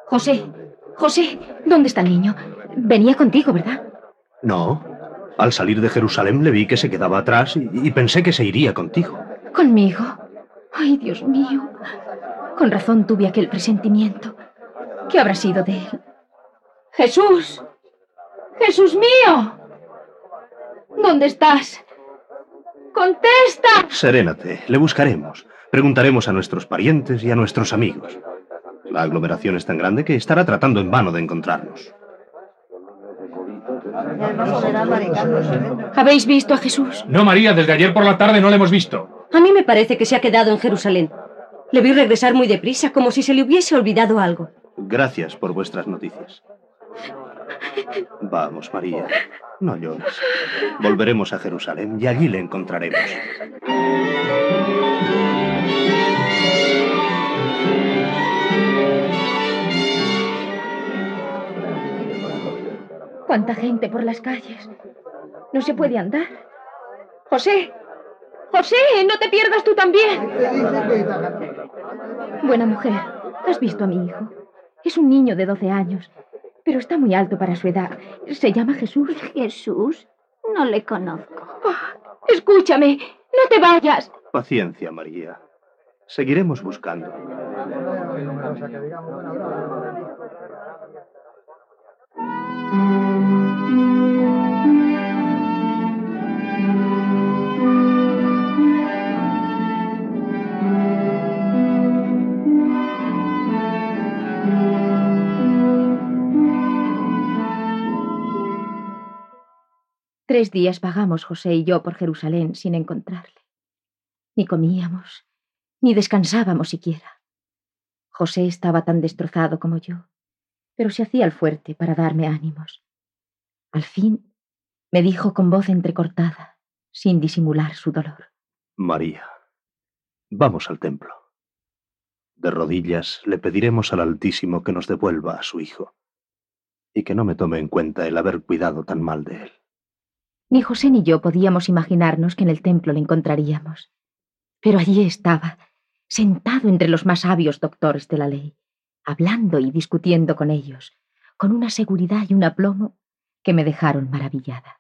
José, José, ¿dónde está el niño? Venía contigo, ¿verdad? No. Al salir de Jerusalén le vi que se quedaba atrás y pensé que se iría contigo. ¿Conmigo? Ay, Dios mío. Con razón tuve aquel presentimiento. ¿Qué habrá sido de él? ¡Jesús! ¡Jesús mío! ¿Dónde estás? ¡Contesta! Serénate, le buscaremos. Preguntaremos a nuestros parientes y a nuestros amigos. La aglomeración es tan grande que estará tratando en vano de encontrarnos. ¿Habéis visto a Jesús? No, María, desde ayer por la tarde no le hemos visto. A mí me parece que se ha quedado en Jerusalén. Le vi regresar muy deprisa, como si se le hubiese olvidado algo. Gracias por vuestras noticias. Vamos, María, no llores. Volveremos a Jerusalén y allí le encontraremos. ¿Cuánta gente por las calles? No se puede andar. José, José, no te pierdas tú también. Buena mujer, ¿has visto a mi hijo? Es un niño de 12 años, pero está muy alto para su edad. Se llama Jesús. ¿Jesús? No le conozco. Oh, escúchame, no te vayas. Paciencia, María. Seguiremos buscando. Tres días vagamos José y yo por Jerusalén sin encontrarle. Ni comíamos, ni descansábamos siquiera. José estaba tan destrozado como yo, pero se hacía el fuerte para darme ánimos. Al fin me dijo con voz entrecortada, sin disimular su dolor: María, vamos al templo. De rodillas le pediremos al Altísimo que nos devuelva a su hijo y que no me tome en cuenta el haber cuidado tan mal de él. Ni José ni yo podíamos imaginarnos que en el templo le encontraríamos. Pero allí estaba, sentado entre los más sabios doctores de la ley, hablando y discutiendo con ellos, con una seguridad y un aplomo que me dejaron maravillada.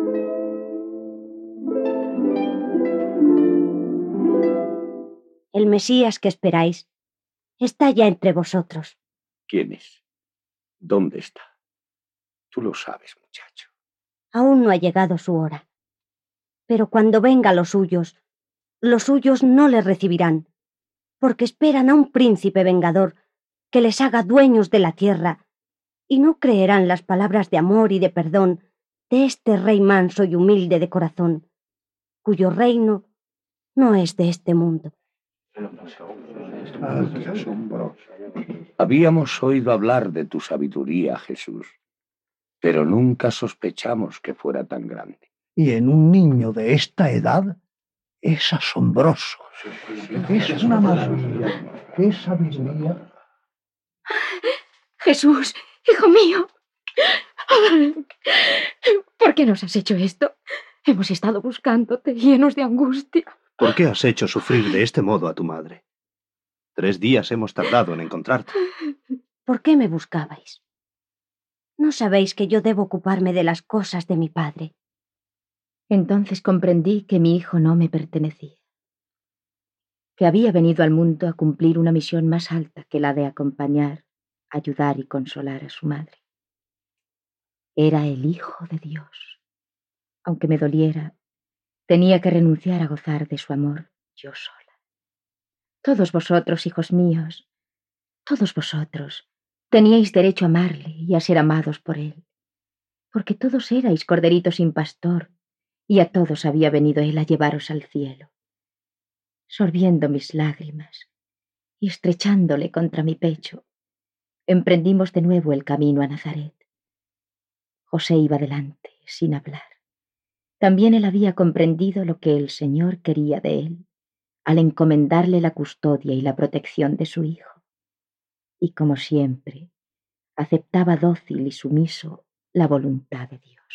El Mesías que esperáis está ya entre vosotros. ¿Quién es? ¿Dónde está? Tú lo sabes, muchacho. Aún no ha llegado su hora. Pero cuando venga los suyos no le recibirán, porque esperan a un príncipe vengador que les haga dueños de la tierra, y no creerán las palabras de amor y de perdón de este rey manso y humilde de corazón, cuyo reino no es de este mundo. Habíamos oído hablar de tu sabiduría, Jesús, pero nunca sospechamos que fuera tan grande. Y en un niño de esta edad es asombroso. Es una maravilla. ¡Qué sabiduría! Jesús, hijo mío. ¿Por qué nos has hecho esto? Hemos estado buscándote, llenos de angustia. ¿Por qué has hecho sufrir de este modo a tu madre? 3 días hemos tardado en encontrarte. ¿Por qué me buscabais? ¿No sabéis que yo debo ocuparme de las cosas de mi padre? Entonces comprendí que mi hijo no me pertenecía, que había venido al mundo a cumplir una misión más alta que la de acompañar, ayudar y consolar a su madre. Era el Hijo de Dios. Aunque me doliera, tenía que renunciar a gozar de su amor yo sola. Todos vosotros, hijos míos, todos vosotros, teníais derecho a amarle y a ser amados por él, porque todos erais corderitos sin pastor, y a todos había venido él a llevaros al cielo. Sorbiendo mis lágrimas y estrechándole contra mi pecho, emprendimos de nuevo el camino a Nazaret. José iba delante, sin hablar. También él había comprendido lo que el Señor quería de él, al encomendarle la custodia y la protección de su hijo. Y como siempre, aceptaba dócil y sumiso la voluntad de Dios.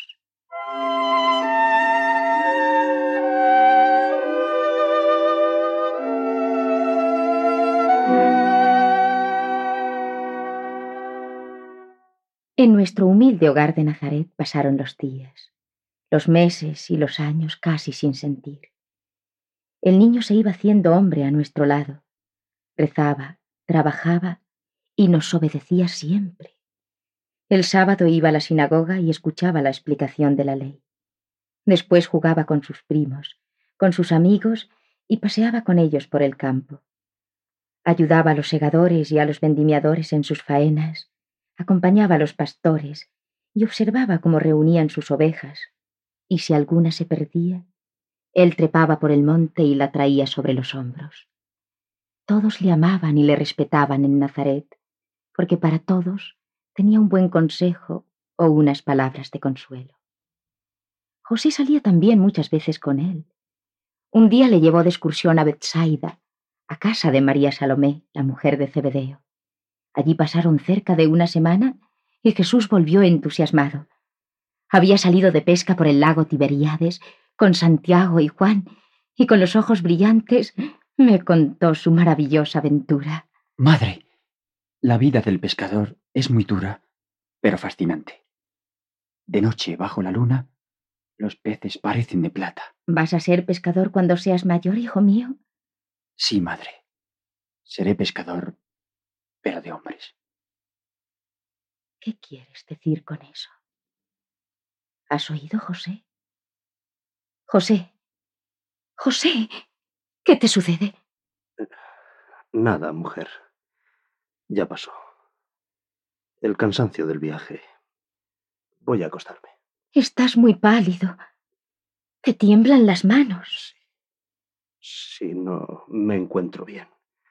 En nuestro humilde hogar de Nazaret pasaron los días, los meses y los años casi sin sentir. El niño se iba haciendo hombre a nuestro lado. Rezaba, trabajaba y nos obedecía siempre. El sábado iba a la sinagoga y escuchaba la explicación de la ley. Después jugaba con sus primos, con sus amigos y paseaba con ellos por el campo. Ayudaba a los segadores y a los vendimiadores en sus faenas, acompañaba a los pastores y observaba cómo reunían sus ovejas, y si alguna se perdía, él trepaba por el monte y la traía sobre los hombros. Todos le amaban y le respetaban en Nazaret, porque para todos tenía un buen consejo o unas palabras de consuelo. José salía también muchas veces con él. Un día le llevó de excursión a Betsaida, a casa de María Salomé, la mujer de Zebedeo. Allí pasaron cerca de una semana y Jesús volvió entusiasmado. Había salido de pesca por el lago Tiberíades con Santiago y Juan, y con los ojos brillantes me contó su maravillosa aventura. Madre, la vida del pescador es muy dura, pero fascinante. De noche, bajo la luna, los peces parecen de plata. ¿Vas a ser pescador cuando seas mayor, hijo mío? Sí, madre. Seré pescador, pero de hombres. ¿Qué quieres decir con eso? ¿Has oído, José? José. José, ¿qué te sucede? Nada, mujer. Ya pasó. El cansancio del viaje. Voy a acostarme. Estás muy pálido. Te tiemblan las manos. Sí, no me encuentro bien.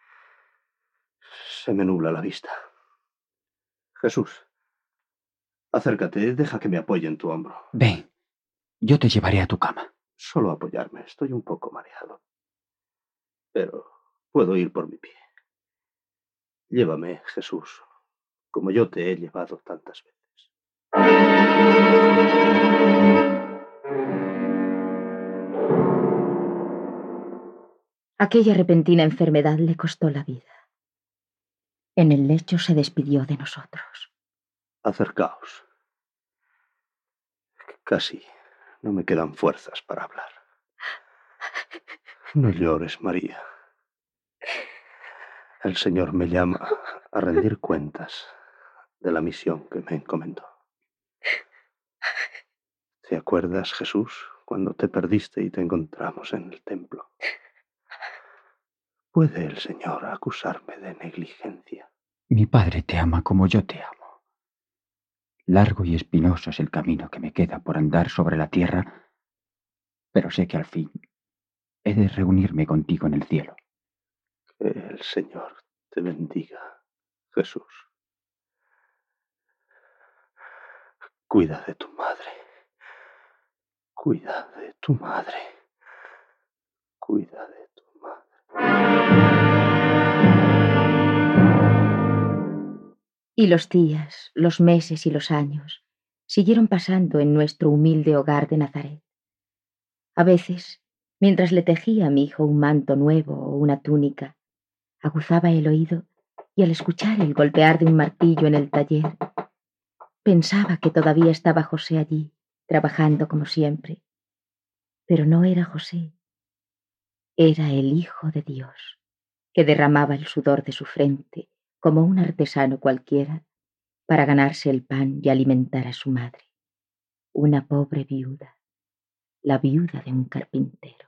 Se me nubla la vista. Jesús, acércate, deja que me apoye en tu hombro. Ven, yo te llevaré a tu cama. Solo apoyarme, estoy un poco mareado. Pero puedo ir por mi pie. Llévame, Jesús, como yo te he llevado tantas veces. Aquella repentina enfermedad le costó la vida. En el lecho se despidió de nosotros. Acercaos. Casi no me quedan fuerzas para hablar. No llores, María. El Señor me llama a rendir cuentas de la misión que me encomendó. ¿Te acuerdas, Jesús, cuando te perdiste y te encontramos en el templo? ¿Puede el Señor acusarme de negligencia? Mi padre te ama como yo te amo. Largo y espinoso es el camino que me queda por andar sobre la tierra, pero sé que al fin he de reunirme contigo en el cielo. Que el Señor te bendiga, Jesús. Cuida de tu madre. Cuida de tu madre. Cuida de tu madre. Y los días, los meses y los años siguieron pasando en nuestro humilde hogar de Nazaret. A veces, mientras le tejía a mi hijo un manto nuevo o una túnica, aguzaba el oído y al escuchar el golpear de un martillo en el taller, pensaba que todavía estaba José allí, trabajando como siempre. Pero no era José, era el Hijo de Dios, que derramaba el sudor de su frente como un artesano cualquiera para ganarse el pan y alimentar a su madre, una pobre viuda, la viuda de un carpintero.